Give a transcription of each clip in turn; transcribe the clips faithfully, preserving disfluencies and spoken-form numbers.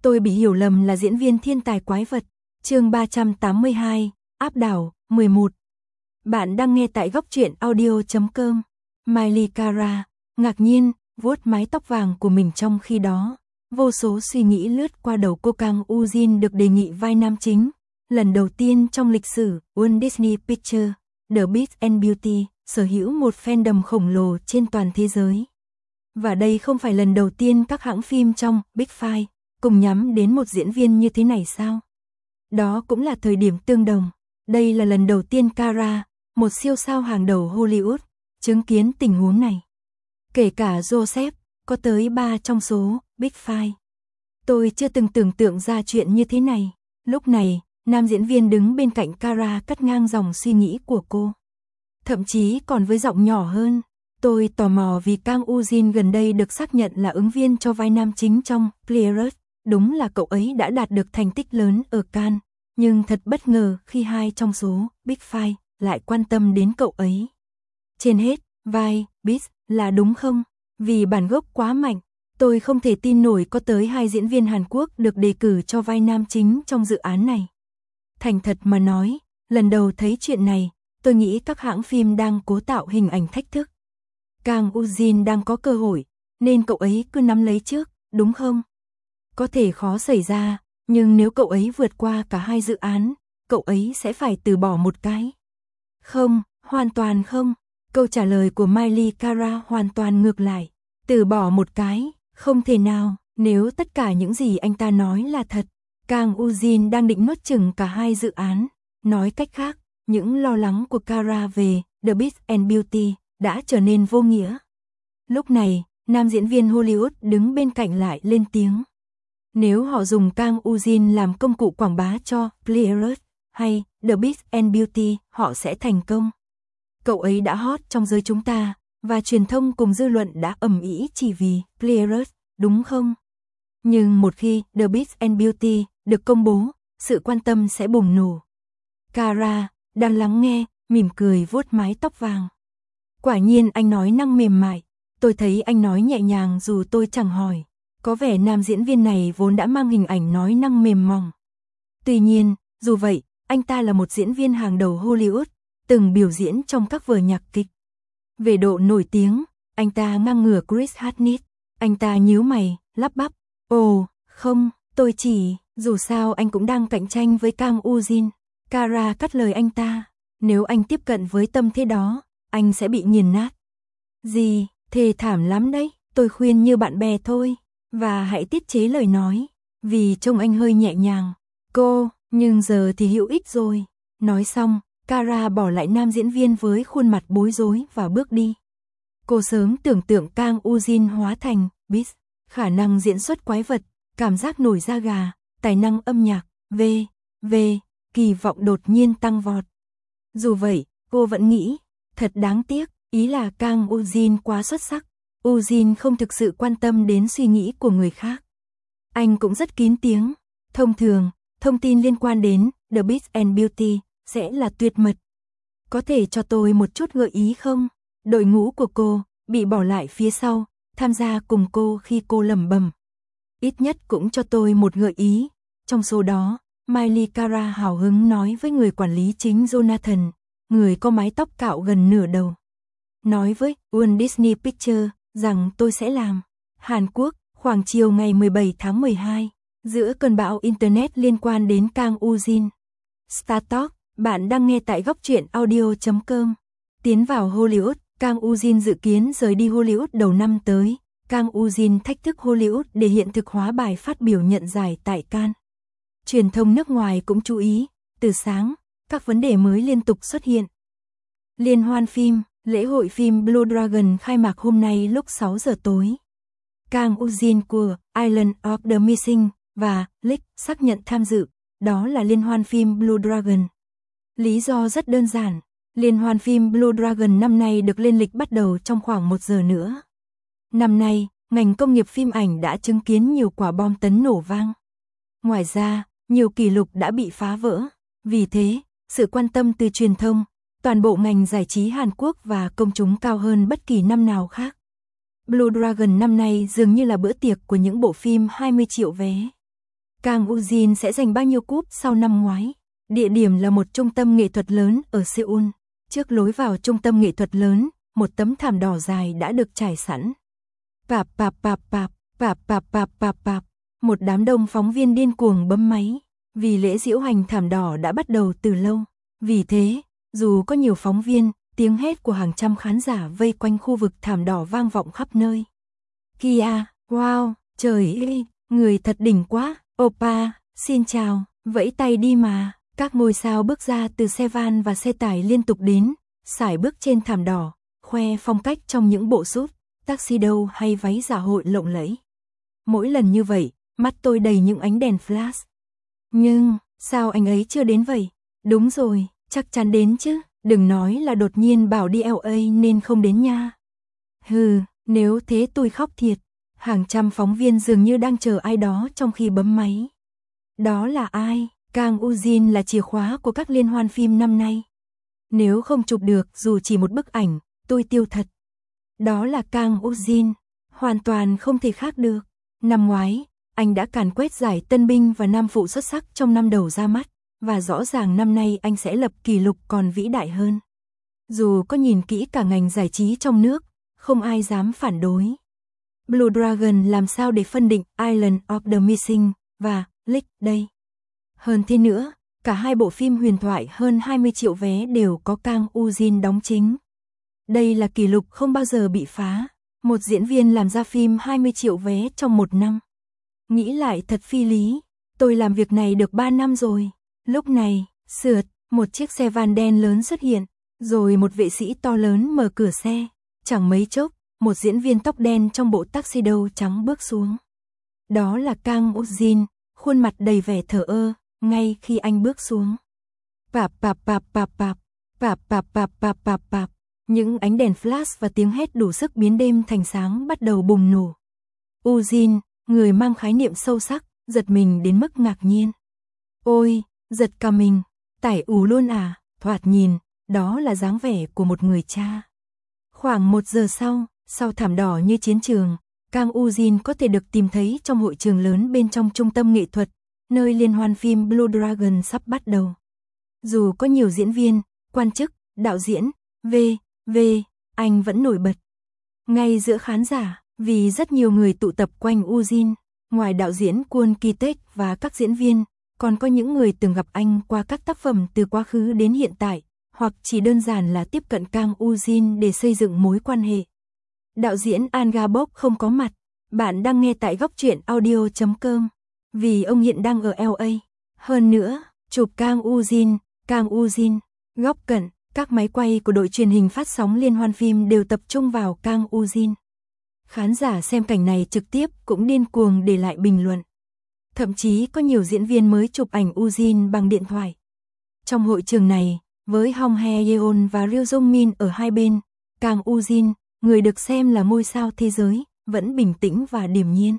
Tôi bị hiểu lầm là diễn viên thiên tài quái vật. Chương ba trăm tám mươi hai, áp đảo, mười một. Bạn đang nghe tại góc truyện audio chấm com. Miley Cara, ngạc nhiên, vuốt mái tóc vàng của mình trong khi đó. Vô số suy nghĩ lướt qua đầu cô. Kang Woo Jin được đề nghị vai nam chính. Lần đầu tiên trong lịch sử, Walt Disney Pictures, The Beast and Beauty, sở hữu một fandom khổng lồ trên toàn thế giới. Và đây không phải lần đầu tiên các hãng phim trong Big Five cùng nhắm đến một diễn viên như thế này sao? Đó cũng là thời điểm tương đồng. Đây là lần đầu tiên Cara, một siêu sao hàng đầu Hollywood, chứng kiến tình huống này. Kể cả Joseph, có tới ba trong số Big Five. Tôi chưa từng tưởng tượng ra chuyện như thế này. Lúc này, nam diễn viên đứng bên cạnh Cara cắt ngang dòng suy nghĩ của cô. Thậm chí còn với giọng nhỏ hơn. Tôi tò mò vì Kang Woo Jin gần đây được xác nhận là ứng viên cho vai nam chính trong Pirates. Đúng là cậu ấy đã đạt được thành tích lớn ở Cannes, nhưng thật bất ngờ khi hai trong số Big Five lại quan tâm đến cậu ấy. Trên hết, vai Beast là đúng không? Vì bản gốc quá mạnh, tôi không thể tin nổi có tới hai diễn viên Hàn Quốc được đề cử cho vai nam chính trong dự án này. Thành thật mà nói, lần đầu thấy chuyện này, tôi nghĩ các hãng phim đang cố tạo hình ảnh thách thức. Kang Woo Jin đang có cơ hội, nên cậu ấy cứ nắm lấy trước, đúng không? Có thể khó xảy ra, nhưng nếu cậu ấy vượt qua cả hai dự án, cậu ấy sẽ phải từ bỏ một cái. Không, hoàn toàn không. Câu trả lời của Miley Cara hoàn toàn ngược lại. Từ bỏ một cái, không thể nào, nếu tất cả những gì anh ta nói là thật. Kang Woo Jin đang định nuốt chửng cả hai dự án. Nói cách khác, những lo lắng của Cara về The Beast and Beauty đã trở nên vô nghĩa. Lúc này, nam diễn viên Hollywood đứng bên cạnh lại lên tiếng. Nếu họ dùng Kang Woo Jin làm công cụ quảng bá cho Pirates hay The Beast and Beauty, họ sẽ thành công. Cậu ấy đã hot trong giới chúng ta, và truyền thông cùng dư luận đã ầm ĩ chỉ vì Pirates, đúng không? Nhưng một khi The Beast and Beauty được công bố, sự quan tâm sẽ bùng nổ. Cara đang lắng nghe, mỉm cười vuốt mái tóc vàng. Quả nhiên anh nói năng mềm mại, tôi thấy anh nói nhẹ nhàng dù tôi chẳng hỏi. Có vẻ nam diễn viên này vốn đã mang hình ảnh nói năng mềm mỏng. Tuy nhiên, dù vậy, anh ta là một diễn viên hàng đầu Hollywood, từng biểu diễn trong các vở nhạc kịch. Về độ nổi tiếng, anh ta ngang ngửa Chris Hardwick. Anh ta nhíu mày, lắp bắp. Ồ, không, tôi chỉ, dù sao anh cũng đang cạnh tranh với Kang Woo Jin. Cara cắt lời anh ta. Nếu anh tiếp cận với tâm thế đó, anh sẽ bị nghiền nát. Gì, thê thảm lắm đấy, tôi khuyên như bạn bè thôi. Và hãy tiết chế lời nói, vì trông anh hơi nhẹ nhàng. Cô, nhưng giờ thì hữu ích rồi. Nói xong, Cara bỏ lại nam diễn viên với khuôn mặt bối rối và bước đi. Cô sớm tưởng tượng Kang Woo Jin hóa thành Beast, khả năng diễn xuất quái vật, cảm giác nổi da gà, tài năng âm nhạc, v, v, kỳ vọng đột nhiên tăng vọt. Dù vậy, cô vẫn nghĩ, thật đáng tiếc, ý là Kang Woo Jin quá xuất sắc. Woo Jin không thực sự quan tâm đến suy nghĩ của người khác. Anh cũng rất kín tiếng. Thông thường, thông tin liên quan đến The Beast and Beauty sẽ là tuyệt mật. Có thể cho tôi một chút gợi ý không? Đội ngũ của cô bị bỏ lại phía sau, tham gia cùng cô khi cô lẩm bẩm. Ít nhất cũng cho tôi một gợi ý. Trong số đó, Miley Cara hào hứng nói với người quản lý chính Jonathan, người có mái tóc cạo gần nửa đầu. Nói với Walt Disney Pictures rằng tôi sẽ làm. Hàn Quốc, khoảng chiều ngày mười bảy tháng mười hai, giữa cơn bão Internet liên quan đến Kang Woo Jin. Star Talk, bạn đang nghe tại góc truyện audio chấm com. Tiến vào Hollywood, Kang Woo Jin dự kiến rời đi Hollywood đầu năm tới. Kang Woo Jin thách thức Hollywood để hiện thực hóa bài phát biểu nhận giải tại Cannes. Truyền thông nước ngoài cũng chú ý, từ sáng, các vấn đề mới liên tục xuất hiện. Liên hoan phim, lễ hội phim Blue Dragon khai mạc hôm nay lúc sáu giờ tối. Kang Woo Jin của Island of the Missing và Lick xác nhận tham dự, đó là liên hoan phim Blue Dragon. Lý do rất đơn giản, liên hoan phim Blue Dragon năm nay được lên lịch bắt đầu trong khoảng một giờ nữa. Năm nay, ngành công nghiệp phim ảnh đã chứng kiến nhiều quả bom tấn nổ vang. Ngoài ra, nhiều kỷ lục đã bị phá vỡ. Vì thế, sự quan tâm từ truyền thông, toàn bộ ngành giải trí Hàn Quốc và công chúng cao hơn bất kỳ năm nào khác. Blue Dragon năm nay dường như là bữa tiệc của những bộ phim hai mươi triệu vé. Kang Woo-jin sẽ giành bao nhiêu cúp sau năm ngoái? Địa điểm là một trung tâm nghệ thuật lớn ở Seoul. Trước lối vào trung tâm nghệ thuật lớn, một tấm thảm đỏ dài đã được trải sẵn. Pạp pạp pạp pạp, pạp pạp pạp pạp pạp. Một đám đông phóng viên điên cuồng bấm máy, vì lễ diễu hành thảm đỏ đã bắt đầu từ lâu. Vì thế, dù có nhiều phóng viên, tiếng hét của hàng trăm khán giả vây quanh khu vực thảm đỏ vang vọng khắp nơi. Kia, wow, trời ơi, người thật đỉnh quá, oppa, xin chào, vẫy tay đi mà. Các ngôi sao bước ra từ xe van và xe tải liên tục đến, sải bước trên thảm đỏ, khoe phong cách trong những bộ suit, tuxedo hay váy dạ hội lộng lẫy. Mỗi lần như vậy, mắt tôi đầy những ánh đèn flash. Nhưng, sao anh ấy chưa đến vậy? Đúng rồi, chắc chắn đến chứ, đừng nói là đột nhiên bảo đi L A nên không đến nha. Hừ, nếu thế tôi khóc thiệt. Hàng trăm phóng viên dường như đang chờ ai đó trong khi bấm máy. Đó là ai? Kang Woo-jin là chìa khóa của các liên hoan phim năm nay. Nếu không chụp được dù chỉ một bức ảnh, tôi tiêu thật. Đó là Kang Woo-jin, hoàn toàn không thể khác được. Năm ngoái, anh đã càn quét giải tân binh và nam phụ xuất sắc trong năm đầu ra mắt, và rõ ràng năm nay anh sẽ lập kỷ lục còn vĩ đại hơn. Dù có nhìn kỹ cả ngành giải trí trong nước, không ai dám phản đối. Blue Dragon làm sao để phân định Island of the Missing và Leak đây? Hơn thế nữa, cả hai bộ phim huyền thoại hơn hai mươi triệu vé đều có Kang Woo-jin đóng chính. Đây là kỷ lục không bao giờ bị phá, một diễn viên làm ra phim hai mươi triệu vé trong một năm. Nghĩ lại thật phi lý, tôi làm việc này được ba năm rồi. Lúc này, sượt, một chiếc xe van đen lớn xuất hiện, rồi một vệ sĩ to lớn mở cửa xe. Chẳng mấy chốc, một diễn viên tóc đen trong bộ tuxedo trắng bước xuống. Đó là Kang Woo-jin, khuôn mặt đầy vẻ thờ ơ, ngay khi anh bước xuống. Pạp pạp pạp pạp pạp, pạp pạp pạp pạp pạp pạp. Những ánh đèn flash và tiếng hét đủ sức biến đêm thành sáng bắt đầu bùng nổ. Woo-jin, người mang khái niệm sâu sắc, giật mình đến mức ngạc nhiên. Ôi, giật cả mình, tải ủ luôn à, thoạt nhìn, đó là dáng vẻ của một người cha. Khoảng một giờ sau, sau thảm đỏ như chiến trường, Kang Woo-jin có thể được tìm thấy trong hội trường lớn bên trong trung tâm nghệ thuật, nơi liên hoan phim Blue Dragon sắp bắt đầu. Dù có nhiều diễn viên, quan chức, đạo diễn, vân vân, anh vẫn nổi bật. Ngay giữa khán giả, vì rất nhiều người tụ tập quanh Woo-jin, ngoài đạo diễn Kwon Ki-taek và các diễn viên, còn có những người từng gặp anh qua các tác phẩm từ quá khứ đến hiện tại, hoặc chỉ đơn giản là tiếp cận Kang Woo-jin để xây dựng mối quan hệ. Đạo diễn An Ga-bok không có mặt, bạn đang nghe tại góc truyện audio chấm com, vì ông hiện đang ở L A. Hơn nữa, chụp Kang Woo-jin, Kang Woo-jin, góc cận, các máy quay của đội truyền hình phát sóng liên hoan phim đều tập trung vào Kang Woo-jin. Khán giả xem cảnh này trực tiếp cũng điên cuồng để lại bình luận. Thậm chí có nhiều diễn viên mới chụp ảnh Woo-jin bằng điện thoại. Trong hội trường này, với Hong Hae-yeon và Ryo Jong-min ở hai bên, Kang Woo-jin, người được xem là ngôi sao thế giới, vẫn bình tĩnh và điềm nhiên.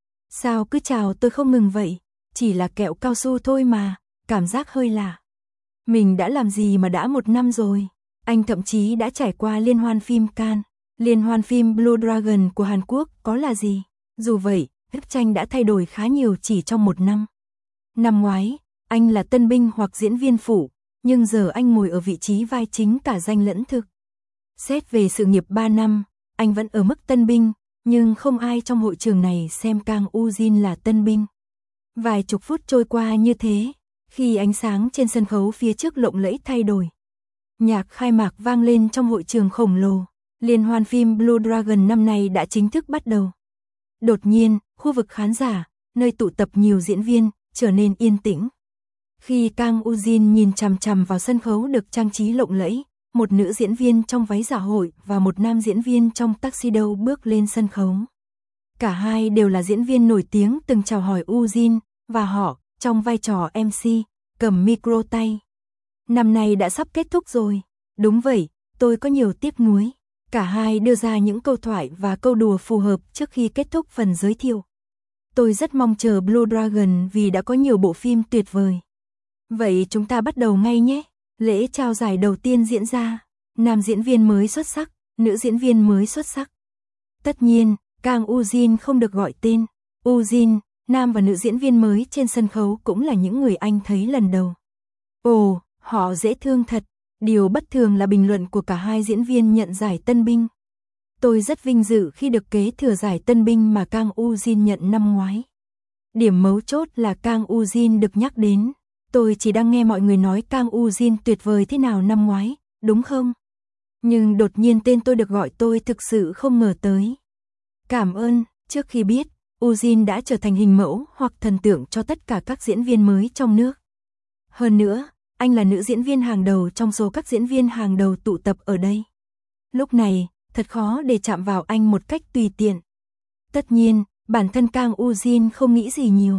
Sao cứ chào tôi không ngừng vậy, chỉ là kẹo cao su thôi mà, cảm giác hơi lạ. Mình đã làm gì mà đã một năm rồi, anh thậm chí đã trải qua liên hoan phim Cannes, liên hoan phim Blue Dragon của Hàn Quốc có là gì. Dù vậy, bức tranh đã thay đổi khá nhiều chỉ trong một năm. Năm ngoái, anh là tân binh hoặc diễn viên phụ, nhưng giờ anh ngồi ở vị trí vai chính cả danh lẫn thực. Xét về sự nghiệp ba năm, anh vẫn ở mức tân binh, nhưng không ai trong hội trường này xem Kang Woo-jin là tân binh. Vài chục phút trôi qua như thế, khi ánh sáng trên sân khấu phía trước lộng lẫy thay đổi. Nhạc khai mạc vang lên trong hội trường khổng lồ, liên hoan phim Blue Dragon năm nay đã chính thức bắt đầu. Đột nhiên, khu vực khán giả, nơi tụ tập nhiều diễn viên, trở nên yên tĩnh. Khi Kang Woo-jin nhìn chằm chằm vào sân khấu được trang trí lộng lẫy, một nữ diễn viên trong váy dạ hội và một nam diễn viên trong tuxedo bước lên sân khấu. Cả hai đều là diễn viên nổi tiếng từng chào hỏi Woo-jin, và họ, trong vai trò em xê, cầm micro tay. Năm nay đã sắp kết thúc rồi. Đúng vậy, tôi có nhiều tiếc nuối. Cả hai đưa ra những câu thoại và câu đùa phù hợp trước khi kết thúc phần giới thiệu. Tôi rất mong chờ Blue Dragon vì đã có nhiều bộ phim tuyệt vời. Vậy chúng ta bắt đầu ngay nhé. Lễ trao giải đầu tiên diễn ra. Nam diễn viên mới xuất sắc, nữ diễn viên mới xuất sắc. Tất nhiên, Kang Woo-jin không được gọi tên. Woo-jin, nam và nữ diễn viên mới trên sân khấu cũng là những người anh thấy lần đầu. Ồ, họ dễ thương thật. Điều bất thường là bình luận của cả hai diễn viên nhận giải tân binh. Tôi rất vinh dự khi được kế thừa giải tân binh mà Kang Woo-jin nhận năm ngoái. Điểm mấu chốt là Kang Woo-jin được nhắc đến. Tôi chỉ đang nghe mọi người nói Kang Woo-jin tuyệt vời thế nào năm ngoái, đúng không? Nhưng đột nhiên tên tôi được gọi, tôi thực sự không ngờ tới. Cảm ơn, trước khi biết, Woo-jin đã trở thành hình mẫu hoặc thần tượng cho tất cả các diễn viên mới trong nước. Hơn nữa, anh là nữ diễn viên hàng đầu trong số các diễn viên hàng đầu tụ tập ở đây. Lúc này, thật khó để chạm vào anh một cách tùy tiện. Tất nhiên, bản thân Kang Woo-jin không nghĩ gì nhiều.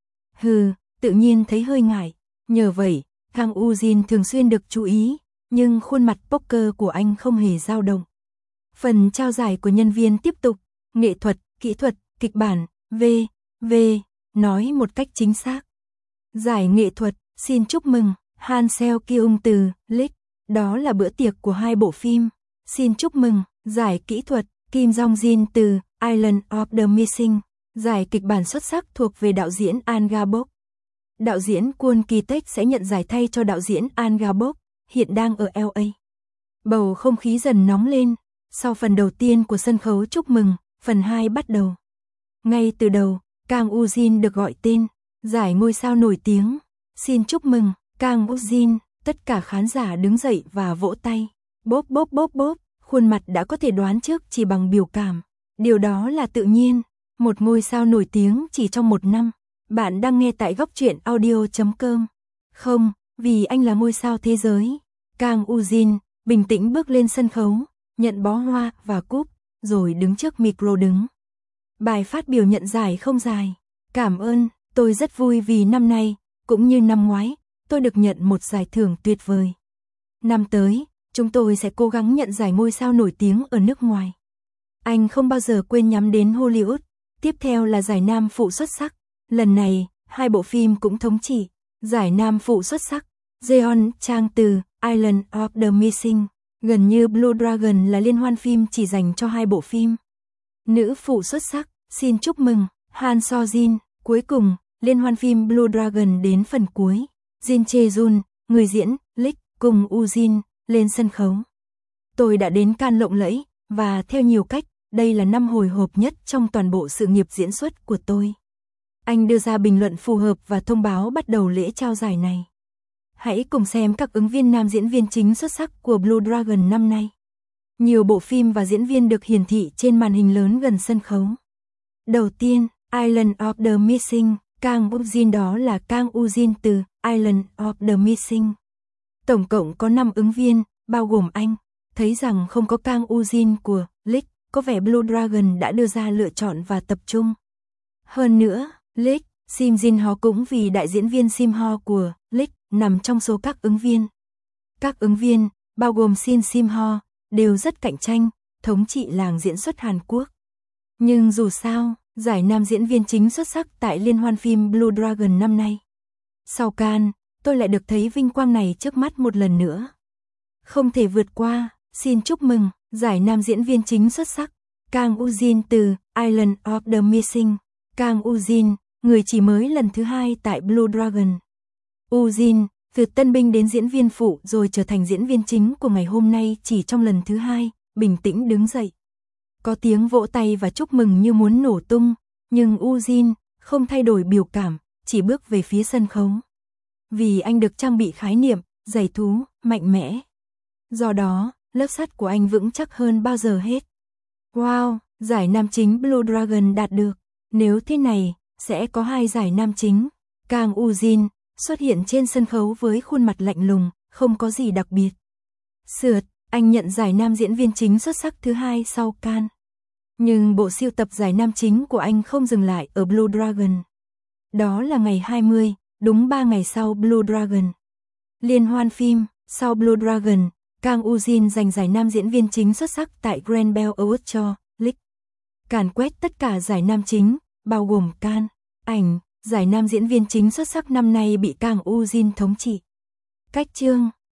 Hừ, tự nhiên thấy hơi ngại. Nhờ vậy, Kang Woo-jin thường xuyên được chú ý, nhưng khuôn mặt poker của anh không hề dao động. Phần trao giải của nhân viên tiếp tục, nghệ thuật, kỹ thuật, kịch bản, V, V, nói một cách chính xác. Giải nghệ thuật, xin chúc mừng, Han Seo-kyung từ League, đó là bữa tiệc của hai bộ phim. Xin chúc mừng, giải kỹ thuật, Kim Jong-jin từ Island of the Missing, giải kịch bản xuất sắc thuộc về đạo diễn An Ga-bok. Đạo diễn Kwon Ki-taek sẽ nhận giải thay cho đạo diễn An Ga-bok, hiện đang ở L A. Bầu không khí dần nóng lên, sau phần đầu tiên của sân khấu chúc mừng, phần hai bắt đầu. Ngay từ đầu, Kang Woo-jin được gọi tên, giải ngôi sao nổi tiếng. Xin chúc mừng, Kang Woo-jin, tất cả khán giả đứng dậy và vỗ tay. Bốp bốp bốp bốp, khuôn mặt đã có thể đoán trước chỉ bằng biểu cảm. Điều đó là tự nhiên, một ngôi sao nổi tiếng chỉ trong một năm. Bạn đang nghe tại góc truyện audio chấm com. Không, vì anh là ngôi sao thế giới. Kang Woo-jin bình tĩnh bước lên sân khấu, nhận bó hoa và cúp, rồi đứng trước micro đứng. Bài phát biểu nhận giải không dài. Cảm ơn, tôi rất vui vì năm nay, cũng như năm ngoái, tôi được nhận một giải thưởng tuyệt vời. Năm tới, chúng tôi sẽ cố gắng nhận giải ngôi sao nổi tiếng ở nước ngoài. Anh không bao giờ quên nhắm đến Hollywood. Tiếp theo là giải nam phụ xuất sắc. Lần này, hai bộ phim cũng thống trị. Giải nam phụ xuất sắc, Jeon Chang từ Island of the Missing. Gần như Blue Dragon là liên hoan phim chỉ dành cho hai bộ phim. Nữ phụ xuất sắc, xin chúc mừng, Han So-jin. Cuối cùng, liên hoan phim Blue Dragon đến phần cuối. Jin Chae-jun, người diễn, League, cùng Woo-jin, lên sân khấu. Tôi đã đến Cannes lộng lẫy, và theo nhiều cách, đây là năm hồi hộp nhất trong toàn bộ sự nghiệp diễn xuất của tôi. Anh đưa ra bình luận phù hợp và thông báo bắt đầu lễ trao giải này. Hãy cùng xem các ứng viên nam diễn viên chính xuất sắc của Blue Dragon năm nay. Nhiều bộ phim và diễn viên được hiển thị trên màn hình lớn gần sân khấu. Đầu tiên, Island of the Missing, Kang Woo-jin, đó là Kang Woo-jin từ Island of the Missing. Tổng cộng có năm ứng viên, bao gồm anh. Thấy rằng không có Kang Woo-jin của League, có vẻ Blue Dragon đã đưa ra lựa chọn và tập trung. Hơn nữa, League, Sim Jin-ho cũng vì đại diễn viên Sim Ho của League nằm trong số các ứng viên. Các ứng viên, bao gồm Shin Sim Ho, đều rất cạnh tranh, thống trị làng diễn xuất Hàn Quốc. Nhưng dù sao, giải nam diễn viên chính xuất sắc tại liên hoan phim Blue Dragon năm nay. Sau Cannes, tôi lại được thấy vinh quang này trước mắt một lần nữa. Không thể vượt qua, xin chúc mừng, giải nam diễn viên chính xuất sắc, Kang Woo-jin từ Island of the Missing. Kang Woo-jin, người chỉ mới lần thứ hai tại Blue Dragon. Woo-jin, từ tân binh đến diễn viên phụ rồi trở thành diễn viên chính của ngày hôm nay chỉ trong lần thứ hai, bình tĩnh đứng dậy. Có tiếng vỗ tay và chúc mừng như muốn nổ tung, nhưng Woo-jin không thay đổi biểu cảm, chỉ bước về phía sân khấu. Vì anh được trang bị khái niệm, giày thú, mạnh mẽ. Do đó, lớp sắt của anh vững chắc hơn bao giờ hết. Wow, giải nam chính Blue Dragon đạt được. Nếu thế này, sẽ có hai giải nam chính. Kang Woo-jin xuất hiện trên sân khấu với khuôn mặt lạnh lùng, không có gì đặc biệt. Sượt, anh nhận giải nam diễn viên chính xuất sắc thứ hai sau Cannes. Nhưng bộ sưu tập giải nam chính của anh không dừng lại ở Blue Dragon. Đó là ngày hai mươi, đúng ba ngày sau Blue Dragon. Liên hoan phim, sau Blue Dragon, Kang Woo-jin giành giải nam diễn viên chính xuất sắc tại Grand Bell Awards cho League. Càn quét tất cả giải nam chính, bao gồm Cannes, ảnh, giải nam diễn viên chính xuất sắc năm nay bị Kang Woo-jin thống trị. Cách chương